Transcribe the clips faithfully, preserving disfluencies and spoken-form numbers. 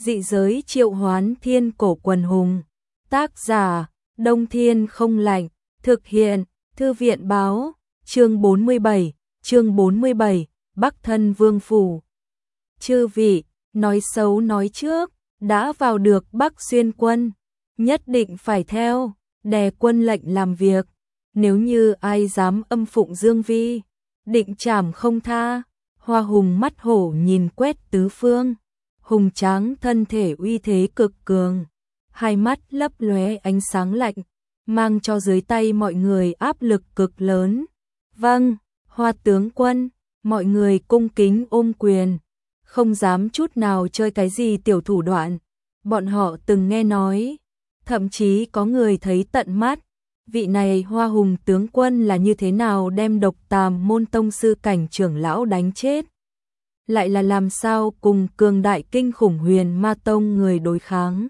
Dị giới triệu hoán thiên cổ quần hùng. Tác giả, Đông Thiên không lạnh. Thực hiện, Thư viện báo. Chương bốn mươi bảy, chương bốn mươi bảy, Bắc Thân Vương Phủ. Chư vị, nói xấu nói trước, đã vào được Bắc Xuyên quân, nhất định phải theo, đè quân lệnh làm việc. Nếu như ai dám âm phụng Dương Vi, định trảm không tha. Hoa Hùng mắt hổ nhìn quét tứ phương, hùng tráng thân thể uy thế cực cường, hai mắt lấp lóe ánh sáng lạnh, mang cho dưới tay mọi người áp lực cực lớn. Vâng, Hoa tướng quân, mọi người cung kính ôm quyền, không dám chút nào chơi cái gì tiểu thủ đoạn. Bọn họ từng nghe nói, thậm chí có người thấy tận mắt, vị này Hoa Hùng tướng quân là như thế nào đem Độc Tàm môn tông sư cảnh trưởng lão đánh chết. Lại là làm sao cùng cường đại kinh khủng Huyền Ma tông người đối kháng,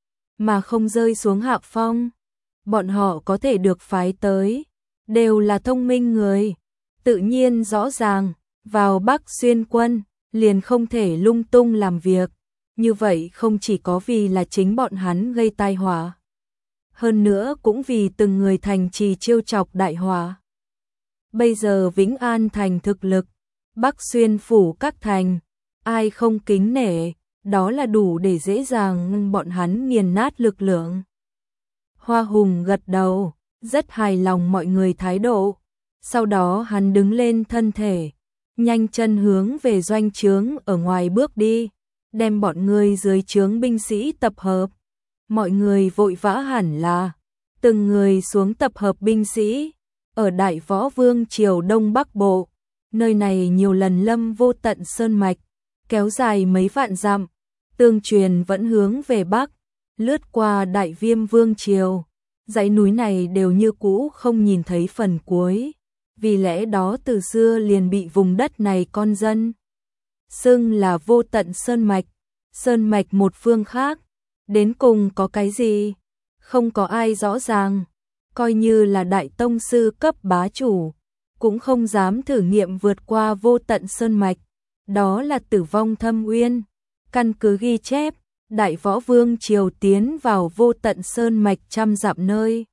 mà không rơi xuống hạ phong. Bọn họ có thể được phái tới, đều là thông minh người, tự nhiên rõ ràng, vào Bắc Xuyên quân, liền không thể lung tung làm việc. Như vậy không chỉ có vì là chính bọn hắn gây tai họa, hơn nữa cũng vì từng người thành trì chiêu chọc đại họa. Bây giờ Vĩnh An thành thực lực, Bắc Xuyên phủ các thành, ai không kính nể, đó là đủ để dễ dàng bọn hắn nghiền nát lực lượng. Hoa Hùng gật đầu, rất hài lòng mọi người thái độ. Sau đó hắn đứng lên thân thể, nhanh chân hướng về doanh trướng ở ngoài bước đi, đem bọn người dưới trướng binh sĩ tập hợp. Mọi người vội vã hẳn là, từng người xuống tập hợp binh sĩ, ở Đại Võ Vương triều Đông Bắc Bộ. Nơi này nhiều lần lâm vô tận sơn mạch, kéo dài mấy vạn dặm, tương truyền vẫn hướng về Bắc, lướt qua Đại Viêm Vương triều. Dãy núi này đều như cũ không nhìn thấy phần cuối, vì lẽ đó từ xưa liền bị vùng đất này con dân xưng là vô tận sơn mạch. Sơn mạch một phương khác, đến cùng có cái gì? Không có ai rõ ràng, coi như là đại tông sư cấp bá chủ, cũng không dám thử nghiệm vượt qua vô tận sơn mạch, đó là tử vong thâm uyên. Căn cứ ghi chép, Đại Võ Vương triều tiến vào vô tận sơn mạch trăm dặm nơi,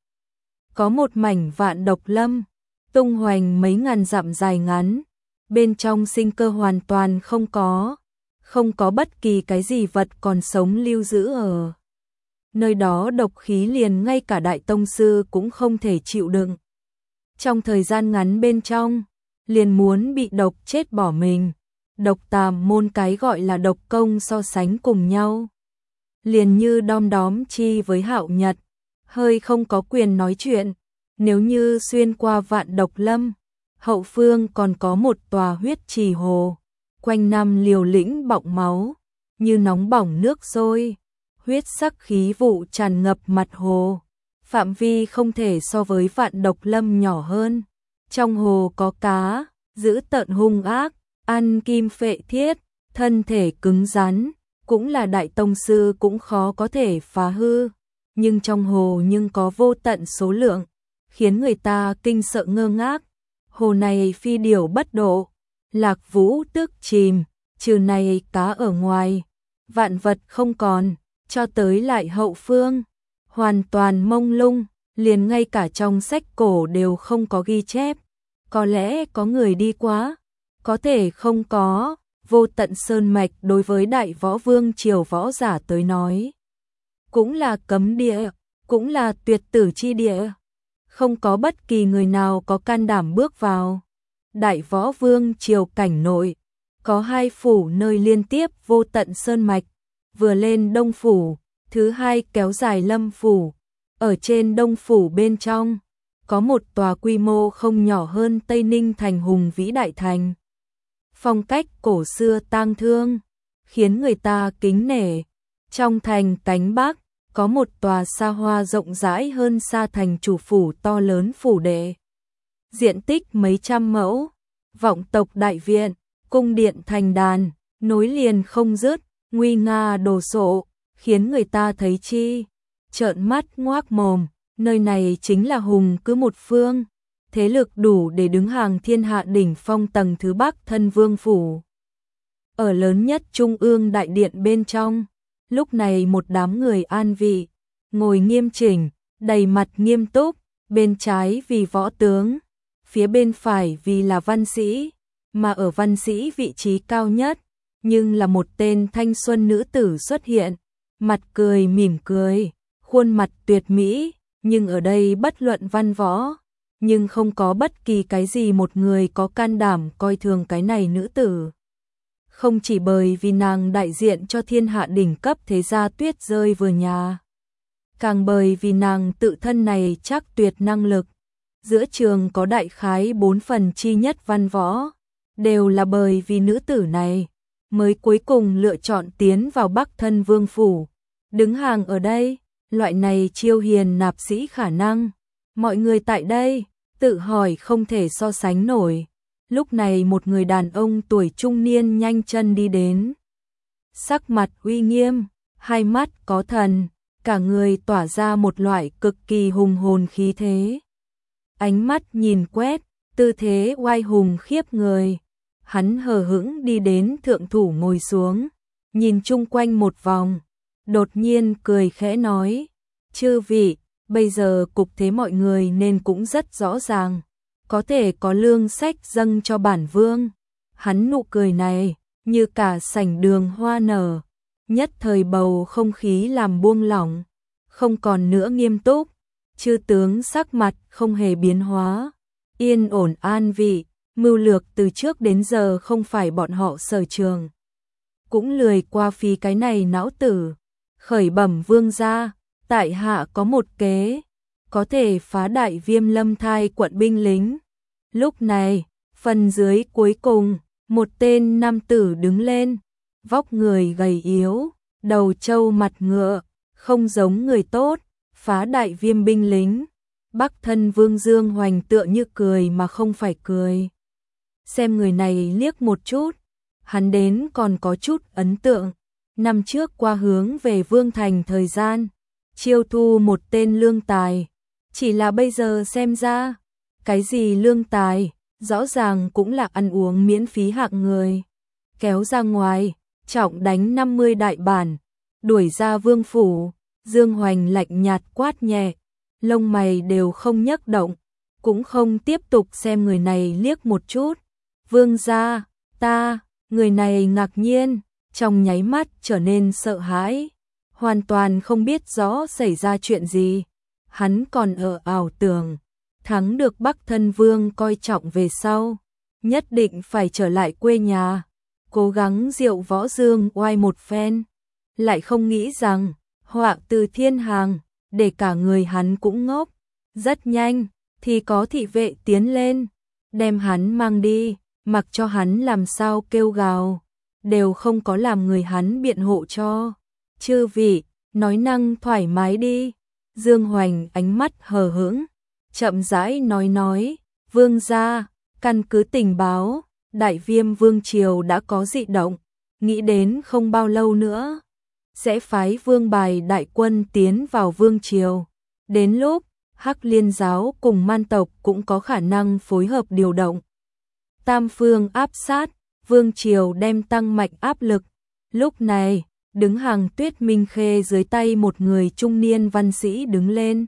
có một mảnh vạn độc lâm, tung hoành mấy ngàn dặm dài ngắn, bên trong sinh cơ hoàn toàn không có, không có bất kỳ cái gì vật còn sống lưu giữ ở nơi đó. Độc khí liền ngay cả đại tông sư cũng không thể chịu đựng, trong thời gian ngắn bên trong, liền muốn bị độc chết bỏ mình. Độc Tàm môn cái gọi là độc công so sánh cùng nhau, liền như đom đóm chi với Hạo Nhật, hơi không có quyền nói chuyện. Nếu như xuyên qua vạn độc lâm, hậu phương còn có một tòa huyết trì hồ, quanh năm liều lĩnh bọng máu, như nóng bỏng nước sôi, huyết sắc khí vụ tràn ngập mặt hồ, phạm vi không thể so với vạn độc lâm nhỏ hơn. Trong hồ có cá, dữ tợn hung ác, ăn kim phệ thiết, thân thể cứng rắn, cũng là đại tông sư cũng khó có thể phá hư. Nhưng trong hồ nhưng có vô tận số lượng, khiến người ta kinh sợ ngơ ngác. Hồ này phi điểu bất độ, lạc vũ tước chìm, trừ này cá ở ngoài, vạn vật không còn, cho tới lại hậu phương, hoàn toàn mông lung, liền ngay cả trong sách cổ đều không có ghi chép. Có lẽ có người đi quá, có thể không có. Vô tận sơn mạch đối với Đại Võ Vương triều võ giả tới nói, cũng là cấm địa, cũng là tuyệt tử chi địa, không có bất kỳ người nào có can đảm bước vào. Đại Võ Vương triều cảnh nội, có hai phủ nơi liên tiếp vô tận sơn mạch, vừa lên Đông phủ, thứ hai kéo dài Lâm phủ. Ở trên Đông phủ bên trong, có một tòa quy mô không nhỏ hơn Tây Ninh thành hùng vĩ đại thành, phong cách cổ xưa tang thương, khiến người ta kính nể. Trong thành cánh Bắc, có một tòa xa hoa rộng rãi hơn xa thành chủ phủ to lớn phủ đệ, diện tích mấy trăm mẫu, vọng tộc đại viện, cung điện thành đàn, nối liền không dứt, nguy nga đồ sộ, khiến người ta thấy chi trợn mắt ngoác mồm. Nơi này chính là hùng cứ một phương, thế lực đủ để đứng hàng thiên hạ đỉnh phong tầng thứ Bắc Thân Vương phủ. Ở lớn nhất trung ương đại điện bên trong, Lúc này một đám người an vị, ngồi nghiêm chỉnh, đầy mặt nghiêm túc, bên trái vì võ tướng, phía bên phải vì là văn sĩ, mà ở văn sĩ vị trí cao nhất, nhưng là một tên thanh xuân nữ tử xuất hiện, mặt cười mỉm cười, khuôn mặt tuyệt mỹ, nhưng ở đây bất luận văn võ, nhưng không có bất kỳ cái gì một người có can đảm coi thường cái này nữ tử. Không chỉ bởi vì nàng đại diện cho thiên hạ đỉnh cấp thế gia Tuyết Rơi vừa nhà, càng bởi vì nàng tự thân này chắc tuyệt năng lực. Giữa trường có đại khái bốn phần chi nhất văn võ, đều là bởi vì nữ tử này mới cuối cùng lựa chọn tiến vào Bắc Thân Vương phủ. Đứng hàng ở đây, loại này chiêu hiền nạp sĩ khả năng, mọi người tại đây tự hỏi không thể so sánh nổi. Lúc này một người đàn ông tuổi trung niên nhanh chân đi đến, sắc mặt uy nghiêm, hai mắt có thần, cả người tỏa ra một loại cực kỳ hùng hồn khí thế. Ánh mắt nhìn quét, tư thế oai hùng khiếp người. Hắn hờ hững đi đến thượng thủ ngồi xuống, nhìn chung quanh một vòng, đột nhiên cười khẽ nói: "Chư vị, bây giờ cục thế mọi người nên cũng rất rõ ràng, có thể có lương sách dâng cho bản vương." Hắn nụ cười này, như cả sảnh đường hoa nở, nhất thời bầu không khí làm buông lỏng, không còn nữa nghiêm túc. Chư tướng sắc mặt không hề biến hóa, yên ổn an vị, mưu lược từ trước đến giờ không phải bọn họ sở trường. Cũng lười qua phí cái này não tử, khởi bẩm vương gia, tại hạ có một kế, có thể phá đại Viêm Lâm Thai quận binh lính. Lúc này, phần dưới cuối cùng, một tên nam tử đứng lên, vóc người gầy yếu, đầu trâu mặt ngựa, không giống người tốt. Phá đại viêm binh lính. Bắc Thân Vương Dương Hoành tựa như cười mà không phải cười. Xem người này liếc một chút, hắn đến còn có chút ấn tượng. Năm trước qua hướng về Vương Thành thời gian, chiêu thu một tên lương tài. Chỉ là bây giờ xem ra, cái gì lương tài, rõ ràng cũng là ăn uống miễn phí hạng người. Kéo ra ngoài, trọng đánh năm mươi đại bản, đuổi ra vương phủ. Dương Hoành lạnh nhạt quát nhẹ, lông mày đều không nhấc động, cũng không tiếp tục xem người này liếc một chút. Vương gia, ta, người này ngạc nhiên, trong nháy mắt trở nên sợ hãi, hoàn toàn không biết rõ xảy ra chuyện gì. Hắn còn ở ảo tưởng, thắng được Bắc Thân Vương coi trọng về sau, nhất định phải trở lại quê nhà, cố gắng diệu võ dương oai một phen, lại không nghĩ rằng họa từ thiên hàng, để cả người hắn cũng ngốc. Rất nhanh, thì có thị vệ tiến lên, đem hắn mang đi, mặc cho hắn làm sao kêu gào, đều không có làm người hắn biện hộ cho. Chư vị, nói năng thoải mái đi. Dương Hoành ánh mắt hờ hững, chậm rãi nói nói, vương gia, căn cứ tình báo, Đại Viêm Vương Triều đã có dị động, nghĩ đến không bao lâu nữa sẽ phái vương bài đại quân tiến vào vương triều. Đến lúc, Hắc Liên giáo cùng man tộc cũng có khả năng phối hợp điều động. Tam phương áp sát, vương triều đem tăng mạnh áp lực. Lúc này, đứng hàng Tuyết Minh Khê dưới tay một người trung niên văn sĩ đứng lên.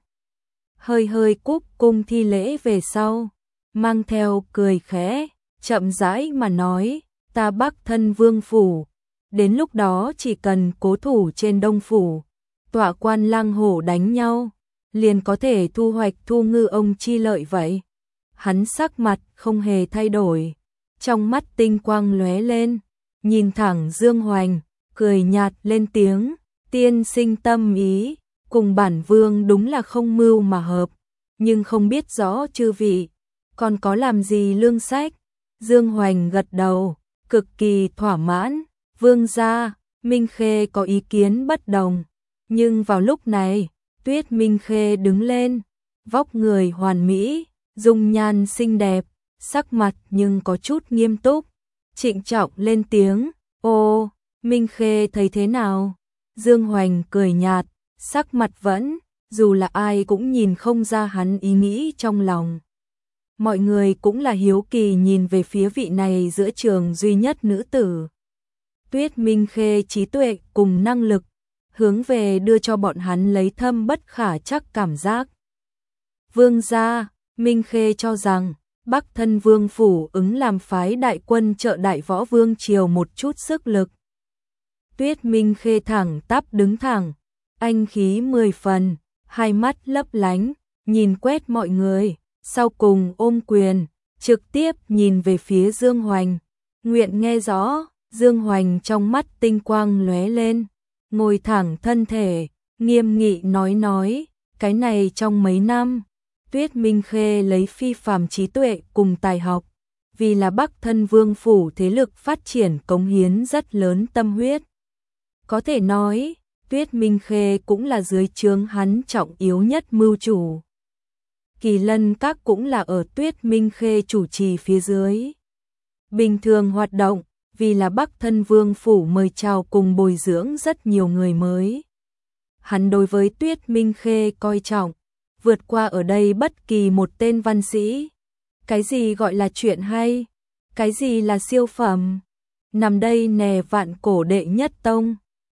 Hơi hơi cúc cung thi lễ về sau, mang theo cười khẽ, chậm rãi mà nói, ta Bắc Thân Vương phủ. Đến lúc đó chỉ cần cố thủ trên Đông phủ, tọa quan lang hổ đánh nhau, liền có thể thu hoạch thu ngư ông chi lợi vậy. Hắn sắc mặt không hề thay đổi, trong mắt tinh quang lóe lên, nhìn thẳng Dương Hoành, cười nhạt lên tiếng, tiên sinh tâm ý, cùng bản vương đúng là không mưu mà hợp, nhưng không biết rõ chư vị, còn có làm gì lương sách. Dương Hoành gật đầu, cực kỳ thỏa mãn. Vương gia, Minh Khê có ý kiến bất đồng, nhưng vào lúc này, Tuyết Minh Khê đứng lên, vóc người hoàn mỹ, dung nhan xinh đẹp, sắc mặt nhưng có chút nghiêm túc, trịnh trọng lên tiếng, ô, Minh Khê thấy thế nào? Dương Hoành cười nhạt, sắc mặt vẫn, dù là ai cũng nhìn không ra hắn ý nghĩ trong lòng. Mọi người cũng là hiếu kỳ nhìn về phía vị này giữa trường duy nhất nữ tử. Tuyết Minh Khê trí tuệ cùng năng lực, hướng về đưa cho bọn hắn lấy thâm bất khả trắc cảm giác. Vương gia, Minh Khê cho rằng, Bắc Thân Vương phủ ứng làm phái đại quân trợ đại võ vương triều một chút sức lực. Tuyết Minh Khê thẳng tắp đứng thẳng, anh khí mười phần, hai mắt lấp lánh, nhìn quét mọi người, sau cùng ôm quyền, trực tiếp nhìn về phía Dương Hoành. Nguyện nghe rõ, Dương Hoành trong mắt tinh quang lóe lên, ngồi thẳng thân thể, nghiêm nghị nói nói, cái này trong mấy năm, Tuyết Minh Khê lấy phi phàm trí tuệ cùng tài học, vì là Bắc Thân Vương phủ thế lực phát triển cống hiến rất lớn tâm huyết. Có thể nói, Tuyết Minh Khê cũng là dưới trướng hắn trọng yếu nhất mưu chủ. Kỳ Lân Các cũng là ở Tuyết Minh Khê chủ trì phía dưới. Bình thường hoạt động, vì là Bắc Thân Vương phủ mời chào cùng bồi dưỡng rất nhiều người mới. Hắn đối với Tuyết Minh Khê coi trọng, vượt qua ở đây bất kỳ một tên văn sĩ. Cái gì gọi là chuyện hay? Cái gì là siêu phẩm? Nằm đây nè vạn cổ đệ nhất tông.